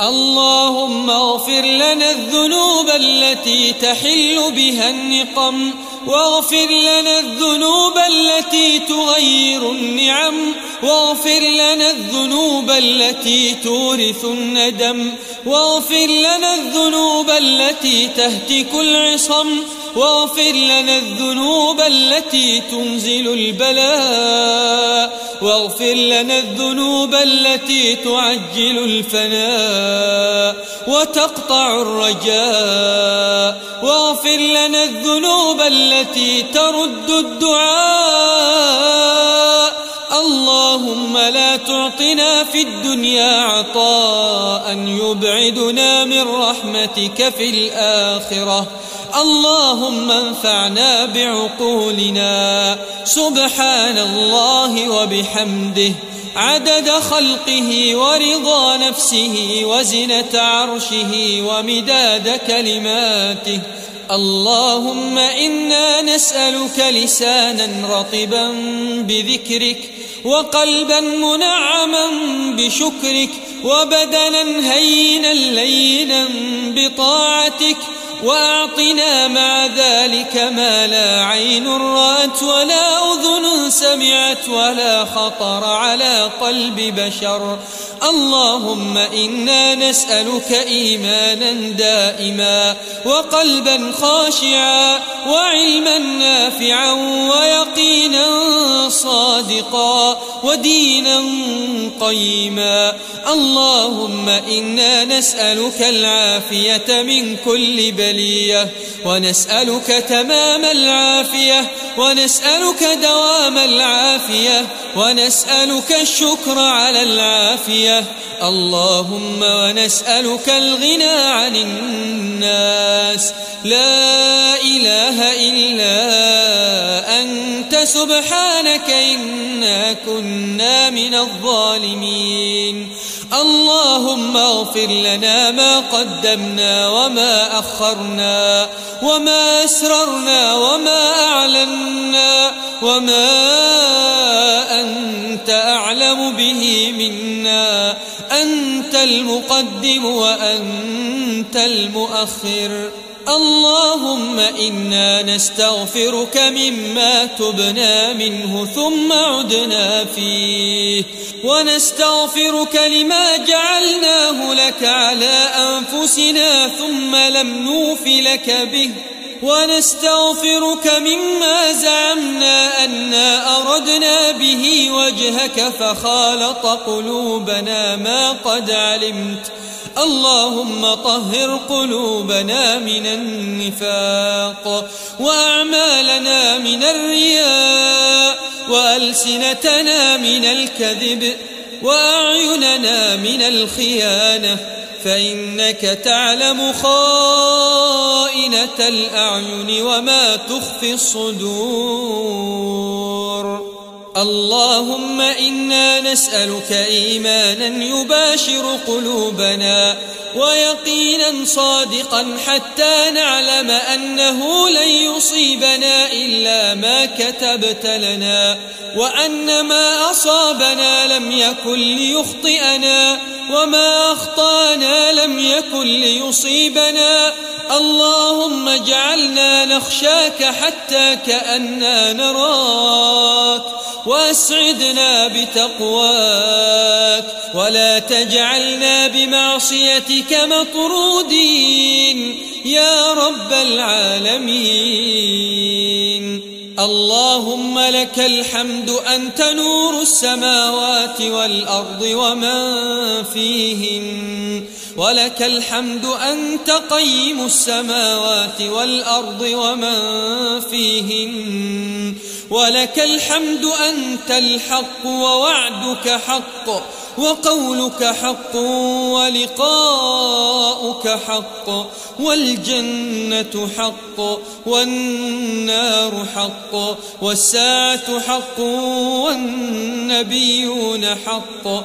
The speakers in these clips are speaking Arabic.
اللهم اغفر لنا الذنوب التي تحل بها النقم، واغفر لنا الذنوب التي تغير النعم، واغفر لنا الذنوب التي تورث الندم، واغفر لنا الذنوب التي تهتك العصم، واغفر لنا الذنوب التي تنزل البلاء، واغفر لنا الذنوب التي تعجل الفناء وتقطع الرجاء، واغفر لنا الذنوب التي ترد الدعاء. اللهم لا تعطنا في الدنيا عطاء يبعدنا من رحمتك في الآخرة. اللهم انفعنا بعقولنا. سبحان الله وبحمده عدد خلقه ورضا نفسه وزنة عرشه ومداد كلماته. اللهم إنا نسألك لسانا رطبا بذكرك، وقلبا منعما بشكرك، وبدنا هينا لينا بطاعتك، وأعطنا مع ذلك ما لا عين رأت ولا أذن سمعت ولا خطر على قلب بشر. اللهم إنا نسألك إيمانا دائما، وقلبا خاشعا، وعلما نافعا، ويقينا صادقا، ودينا قيما. اللهم إنا نسألك العافية من كل بلية، ونسألك تمام العافية، ونسألك دوام العافية، ونسألك الشكر على العافية. اللهم ونسألك الغنى عن الناس. لا إله إلا أنت سبحانك إنا كنا من الظالمين. اللهم اغفر لنا ما قدمنا وما أخرنا، وما أسررنا وما أعلنا، وما أنت أعلم به منا. أنت المقدم وأنت المؤخر. اللهم إنا نستغفرك مما تبنا منه ثم عدنا فيه، ونستغفرك لما جعلناه لك على أنفسنا ثم لم نوف لك به، ونستغفرك مما زعمنا أنا أردنا به وجهك فخالط قلوبنا ما قد علمت. اللهم طهر قلوبنا من النفاق، وأعمالنا من الرياء، وألسنتنا من الكذب، وأعيننا من الخيانة، فإنك تعلم خائنة الأعين وما تخفي الصدور. اللهم إنا نسألك إيمانا يباشر قلوبنا، ويقينا صادقا حتى نعلم أنه لن يصيبنا إلا ما كتبت لنا، وأن ما أصابنا لم يكن ليخطئنا، وما أخطأنا لم يكن ليصيبنا. اللهم اجعلنا نخشاك حتى كأننا نراك، وأسعدنا بتقواك، ولا تجعلنا بمعصيتك مطرودين يا رب العالمين. اللهم لك الحمد أنت نور السماوات والأرض ومن فيهن، ولك الحمد أنت قيم السماوات والأرض ومن فيهن، ولك الحمد أنت الحق ووعدك حق وقولك حق ولقاؤك ربك حق، والجنة حق، والنار حق، والساعة حق، والنبيون حق،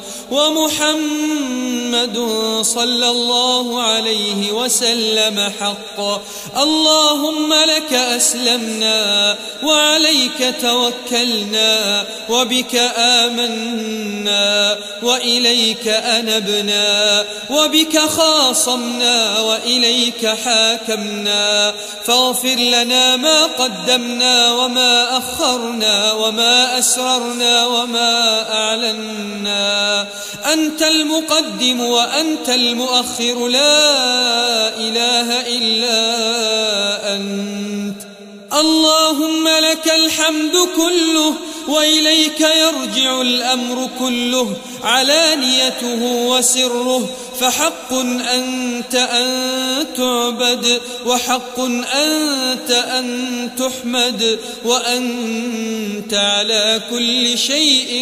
ومحمد صلى الله عليه وسلم حق. اللهم لك أسلمنا، وعليك توكلنا، وبك آمنا، وإليك أنبنا، وبك خاصمنا، وإليك حاكمنا. فاغفر لنا ما قدمنا وما أخرنا وما أسررنا وما أعلنا. أنت المقدم وأنت المؤخر، لا إله إلا أنت. اللهم لك الحمد كله، وإليك يرجع الأمر كله، علانيته وسره. فحق أنت أن تعبد، وحق أنت أن تحمد، وأنت على كل شيء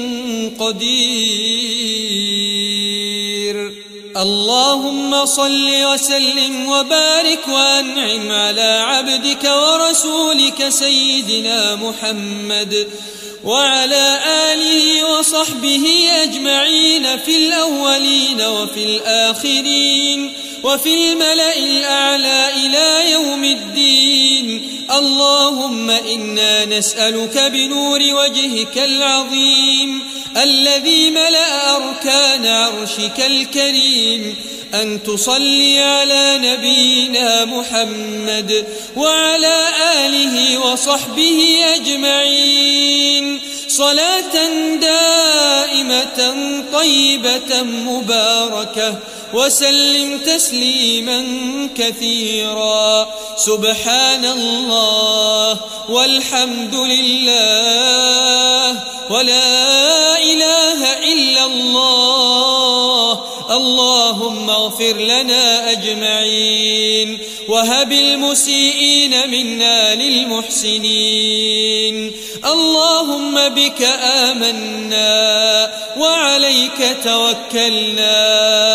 قدير. اللهم صل وسلم وبارك وأنعم على عبدك ورسولك سيدنا محمد وعلى آله وصحبه أجمعين، في الأولين وفي الآخرين وفي الملأ الأعلى إلى يوم الدين. اللهم إنا نسألك بنور وجهك العظيم الذي ملأ أركان عرشك الكريم أن تصلي على نبينا محمد وعلى آله وصحبه أجمعين، صلاة دائمة طيبة مباركة، وسلم تسليما كثيرا. سبحان الله والحمد لله ولا إله إلا الله. اللهم اغفر لنا أجمعين، وهب المسيئين منا للمحسنين. اللهم بك آمنا وعليك توكلنا،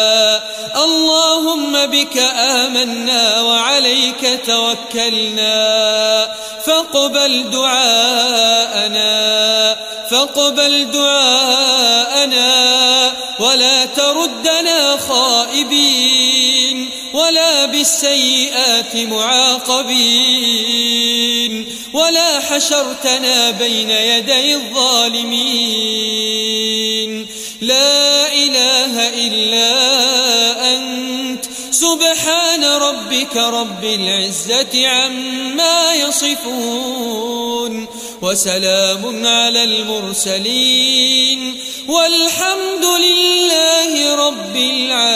اللهم بك آمنا وعليك توكلنا. فاقبل دعاءنا، فاقبل دعاءنا، ولا تردنا خائبين ولا بالسيئات معاقبين، ولا حشرتنا بين يدي الظالمين. لا إله إلا أنت. سبحان ربك رب العزة عما يصفون، وسلام على المرسلين، والحمد لله رب العالمين.